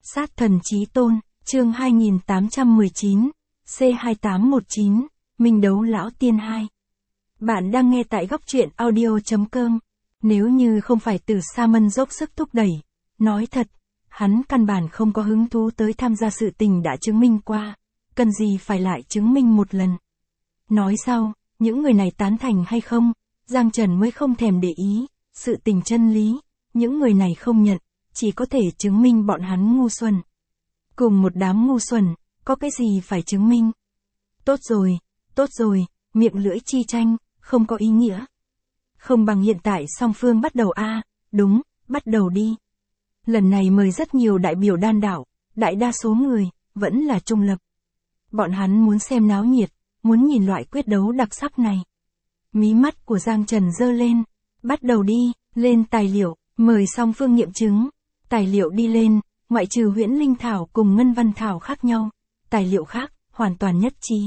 Sát thần chí tôn, chương 2819, C2819, Minh đấu lão tiên 2. Bạn đang nghe tại góc truyện audio.com. Nếu như không phải Từ Sa Mân dốc sức thúc đẩy, nói thật, hắn căn bản không có hứng thú tới tham gia sự tình đã chứng minh qua, cần gì phải lại chứng minh một lần. Nói sau, những người này tán thành hay không, Giang Trần mới không thèm để ý, sự tình chân lý, những người này không nhận, chỉ có thể chứng minh bọn hắn ngu xuẩn. Cùng một đám ngu xuẩn, có cái gì phải chứng minh? Tốt rồi, miệng lưỡi chi tranh, không có ý nghĩa. Không bằng hiện tại song phương bắt đầu đúng, bắt đầu đi. Lần này mời rất nhiều đại biểu đan đảo, đại đa số người, vẫn là trung lập. Bọn hắn muốn xem náo nhiệt, muốn nhìn loại quyết đấu đặc sắc này. Mí mắt của Giang Trần giơ lên, bắt đầu đi, lên tài liệu, mời song phương nghiệm chứng. Tài liệu đi lên, ngoại trừ Huyễn Linh Thảo cùng Ngân Văn Thảo khác nhau, tài liệu khác, hoàn toàn nhất trí.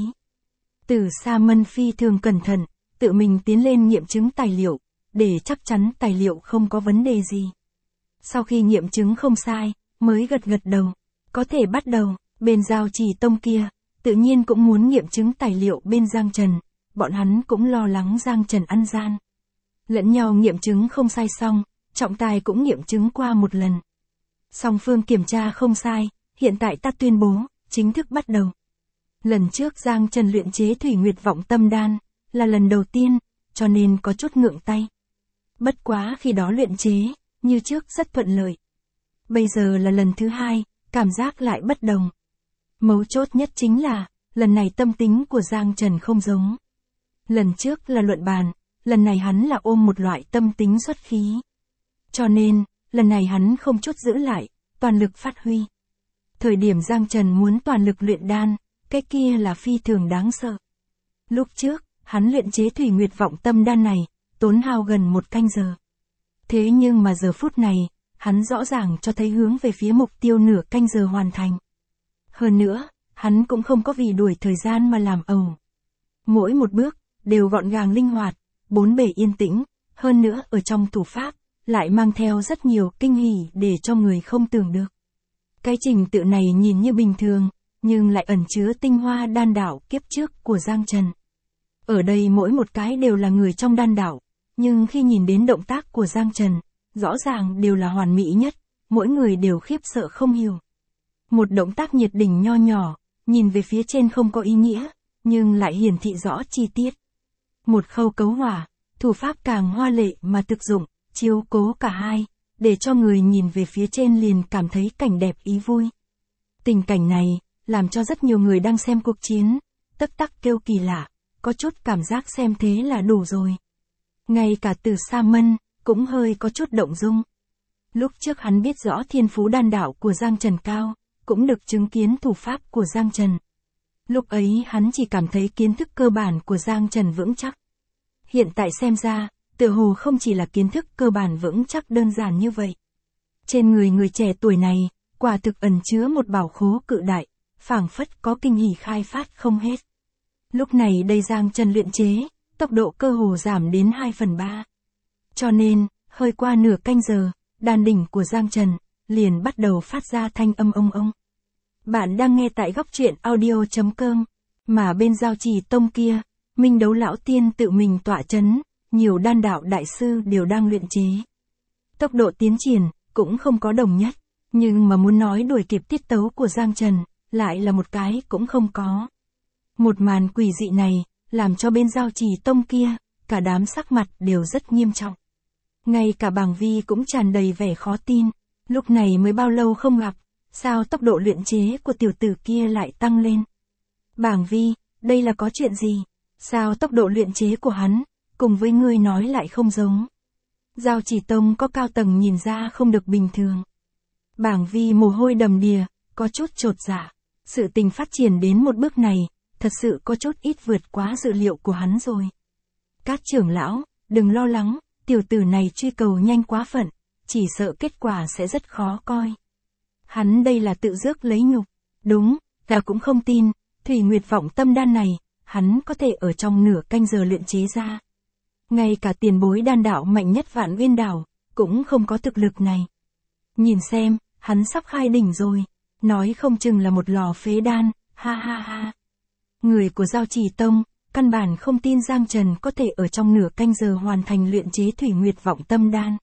Từ Sa Mân phi thường cẩn thận, tự mình tiến lên nghiệm chứng tài liệu, để chắc chắn tài liệu không có vấn đề gì. Sau khi nghiệm chứng không sai, mới gật đầu, có thể bắt đầu. Bên Giao Trì Tông kia, tự nhiên cũng muốn nghiệm chứng tài liệu bên Giang Trần, bọn hắn cũng lo lắng Giang Trần ăn gian. Lẫn nhau nghiệm chứng không sai xong, trọng tài cũng nghiệm chứng qua một lần. Song phương kiểm tra không sai, hiện tại ta tuyên bố, chính thức bắt đầu. Lần trước Giang Trần luyện chế Thủy Nguyệt Vọng Tâm Đan, là lần đầu tiên, cho nên có chút ngượng tay. Bất quá khi đó luyện chế, như trước rất thuận lợi. Bây giờ là lần thứ hai, cảm giác lại bất đồng. Mấu chốt nhất chính là, lần này tâm tính của Giang Trần không giống. Lần trước là luận bàn, lần này hắn là ôm một loại tâm tính xuất khí. Cho nên, lần này hắn không chút giữ lại, toàn lực phát huy. Thời điểm Giang Trần muốn toàn lực luyện đan, cái kia là phi thường đáng sợ. Lúc trước, hắn luyện chế Thủy Nguyệt Vọng Tâm Đan này, tốn hao gần 1 canh giờ. Thế nhưng mà giờ phút này, hắn rõ ràng cho thấy hướng về phía mục tiêu nửa canh giờ hoàn thành. Hơn nữa, hắn cũng không có vì đuổi thời gian mà làm ẩu. Mỗi một bước, đều gọn gàng linh hoạt, bốn bề yên tĩnh, hơn nữa ở trong thủ pháp, lại mang theo rất nhiều kinh hỉ để cho người không tưởng được. Cái trình tự này nhìn như bình thường, nhưng lại ẩn chứa tinh hoa đan đảo kiếp trước của Giang Trần. Ở đây mỗi một cái đều là người trong đan đảo, nhưng khi nhìn đến động tác của Giang Trần, rõ ràng đều là hoàn mỹ nhất, mỗi người đều khiếp sợ không hiểu. Một động tác nhiệt đỉnh nho nhỏ, nhìn về phía trên không có ý nghĩa, nhưng lại hiển thị rõ chi tiết. Một khâu cấu hỏa, thủ pháp càng hoa lệ mà thực dụng, chiếu cố cả hai, để cho người nhìn về phía trên liền cảm thấy cảnh đẹp ý vui. Tình cảnh này, làm cho rất nhiều người đang xem cuộc chiến, tắc tắc kêu kỳ lạ, có chút cảm giác xem thế là đủ rồi. Ngay cả Từ Sa Mân, cũng hơi có chút động dung. Lúc trước hắn biết rõ thiên phú đan đảo của Giang Trần cao, cũng được chứng kiến thủ pháp của Giang Trần. Lúc ấy hắn chỉ cảm thấy kiến thức cơ bản của Giang Trần vững chắc. Hiện tại xem ra, tựa hồ không chỉ là kiến thức cơ bản vững chắc đơn giản như vậy. Trên người trẻ tuổi này, quả thực ẩn chứa một bảo khố cự đại, phảng phất có kinh hỉ khai phát không hết. Lúc này đây Giang Trần luyện chế, tốc độ cơ hồ giảm đến 2/3. Cho nên, hơi qua nửa canh giờ, đan đỉnh của Giang Trần, liền bắt đầu phát ra thanh âm ông. Bạn đang nghe tại góc truyện audio.com, mà bên Giao Trì Tông kia, Minh đấu lão tiên tự mình tọa chấn, nhiều đan đạo đại sư đều đang luyện chế. Tốc độ tiến triển, cũng không có đồng nhất, nhưng mà muốn nói đuổi kịp tiết tấu của Giang Trần, lại là một cái cũng không có. Một màn quỷ dị này, làm cho bên Giao Trì Tông kia, cả đám sắc mặt đều rất nghiêm trọng. Ngay cả Bàng Vi cũng tràn đầy vẻ khó tin, lúc này mới bao lâu không gặp, sao tốc độ luyện chế của tiểu tử kia lại tăng lên. Bàng Vi, đây là có chuyện gì? Sao tốc độ luyện chế của hắn, cùng với ngươi nói lại không giống? Giao Trì Tông có cao tầng nhìn ra không được bình thường. Bàng Vi mồ hôi đầm đìa, có chút chột dạ. Sự tình phát triển đến một bước này, thật sự có chút ít vượt quá dự liệu của hắn rồi. Các trưởng lão, đừng lo lắng, tiểu tử này truy cầu nhanh quá phận, chỉ sợ kết quả sẽ rất khó coi. Hắn đây là tự rước lấy nhục. Đúng, ta cũng không tin, Thủy Nguyệt Vọng Tâm Đan này, hắn có thể ở trong nửa canh giờ luyện chế ra. Ngay cả tiền bối đan đạo mạnh nhất Vạn Uyên Đảo, cũng không có thực lực này. Nhìn xem, hắn sắp khai đỉnh rồi, nói không chừng là một lò phế đan, ha ha ha. Người của Giao Chỉ Tông, căn bản không tin Giang Trần có thể ở trong nửa canh giờ hoàn thành luyện chế Thủy Nguyệt Vọng Tâm Đan.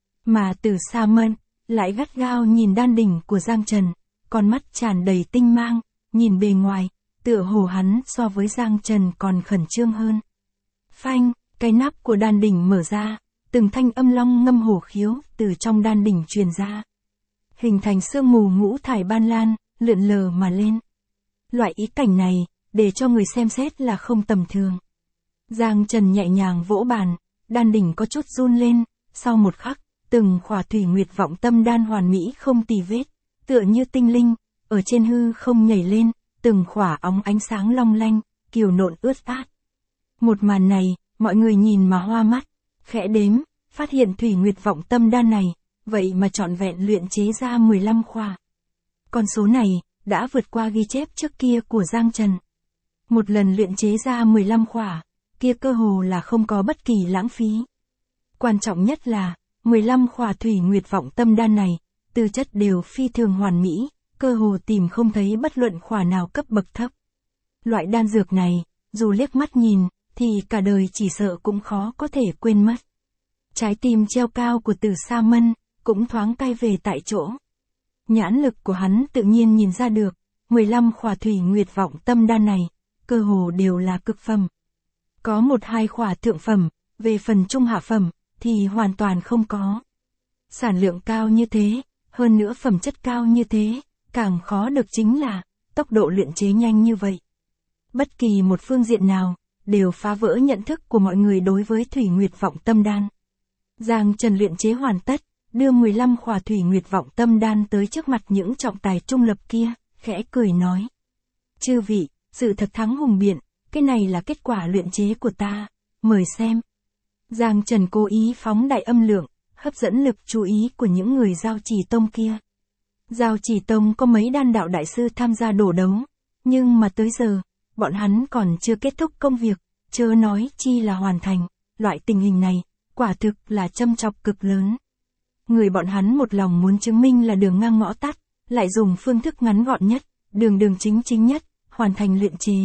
Mà Từ Sa Mân, lại gắt gao nhìn đan đỉnh của Giang Trần, con mắt tràn đầy tinh mang, nhìn bề ngoài, tựa hồ hắn so với Giang Trần còn khẩn trương hơn. Phanh, cái nắp của đan đỉnh mở ra, từng thanh âm long ngâm hổ khiếu từ trong đan đỉnh truyền ra. Hình thành sương mù ngũ thải ban lan, lượn lờ mà lên. Loại ý cảnh này, để cho người xem xét là không tầm thường. Giang Trần nhẹ nhàng vỗ bàn, đan đỉnh có chút run lên, sau một khắc, từng khỏa Thủy Nguyệt Vọng Tâm Đan hoàn mỹ không tì vết, tựa như tinh linh, ở trên hư không nhảy lên, từng khỏa óng ánh sáng long lanh, kiều nộn ướt át. Một màn này, mọi người nhìn mà hoa mắt, khẽ đếm, phát hiện Thủy Nguyệt Vọng Tâm Đan này, vậy mà trọn vẹn luyện chế ra 15 khỏa. Con số này, đã vượt qua ghi chép trước kia của Giang Trần. Một lần luyện chế ra 15 khỏa, kia cơ hồ là không có bất kỳ lãng phí. Quan trọng nhất là, 15 khỏa Thủy Nguyệt Vọng Tâm Đan này, tư chất đều phi thường hoàn mỹ, cơ hồ tìm không thấy bất luận khỏa nào cấp bậc thấp. Loại đan dược này, dù liếc mắt nhìn, thì cả đời chỉ sợ cũng khó có thể quên mất. Trái tim treo cao của Từ Sa Mân, cũng thoáng cay về tại chỗ. Nhãn lực của hắn tự nhiên nhìn ra được, 15 khỏa Thủy Nguyệt Vọng Tâm Đan này, cơ hồ đều là cực phẩm. Có 1-2 khỏa thượng phẩm, về phần trung hạ phẩm, thì hoàn toàn không có. Sản lượng cao như thế, hơn nữa phẩm chất cao như thế, càng khó được chính là, tốc độ luyện chế nhanh như vậy. Bất kỳ một phương diện nào, đều phá vỡ nhận thức của mọi người đối với Thủy Nguyệt Vọng Tâm Đan. Giang Trần luyện chế hoàn tất, đưa 15 khỏa Thủy Nguyệt Vọng Tâm Đan tới trước mặt những trọng tài trung lập kia, khẽ cười nói. Chư vị, sự thật thắng hùng biện, cái này là kết quả luyện chế của ta, mời xem. Giang Trần cố ý phóng đại âm lượng, hấp dẫn lực chú ý của những người Giao Chỉ Tông kia. Giao Chỉ Tông có mấy đan đạo đại sư tham gia đổ đấu, nhưng mà tới giờ, bọn hắn còn chưa kết thúc công việc, chớ nói chi là hoàn thành, loại tình hình này, quả thực là châm chọc cực lớn. Người bọn hắn một lòng muốn chứng minh là đường ngang ngõ tắt, lại dùng phương thức ngắn gọn nhất, đường chính nhất, hoàn thành luyện chế.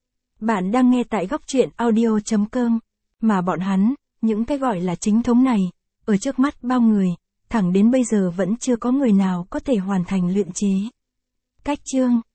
Bạn đang nghe tại góc truyện audio.com, mà bọn hắn, những cái gọi là chính thống này, ở trước mắt bao người, thẳng đến bây giờ vẫn chưa có người nào có thể hoàn thành luyện chế. Cách chương